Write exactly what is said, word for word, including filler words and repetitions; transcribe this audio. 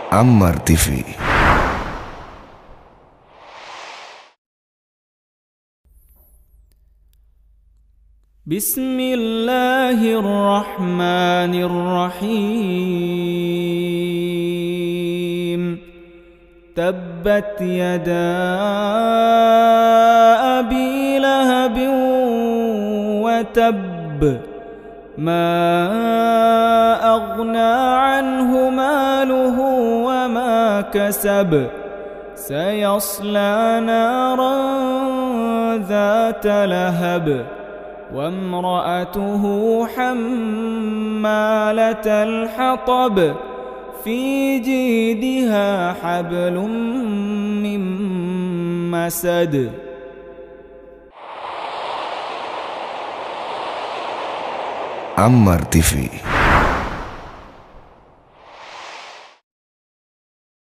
Ammar T V. بسم الله الرحمن الرحيم. تبت يدا أبي لهب وتب، ما أغنى عنه ماله وما كسب، سيصلى نارا ذات لهب، وامرأته حمالة الحطب، في جيدها حبل من مسد. Ammar T V.